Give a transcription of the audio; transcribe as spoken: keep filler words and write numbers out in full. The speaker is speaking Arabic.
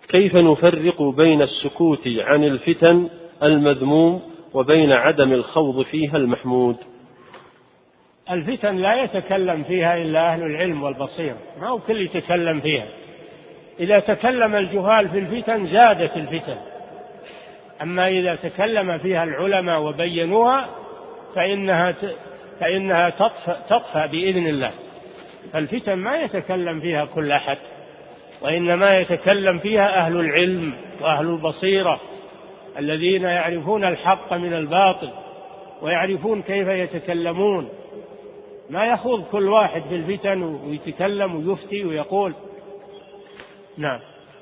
كيف نفرق بين السكوت عن الفتن المذموم وبين عدم الخوض فيها المحمود؟ الفتن لا يتكلم فيها إلا أهل العلم والبصيرة، ما هو كل يتكلم فيها. إذا تكلم الجهال في الفتن زادت الفتن، أما إذا تكلم فيها العلماء وبينوها فإنها فإنها تطفى, تطفى بإذن الله. الفتن ما يتكلم فيها كل أحد، وإنما يتكلم فيها أهل العلم وأهل البصيرة الذين يعرفون الحق من الباطل ويعرفون كيف يتكلمون. ما يخوض كل واحد في الفتن ويتكلم ويفتي ويقول. نعم.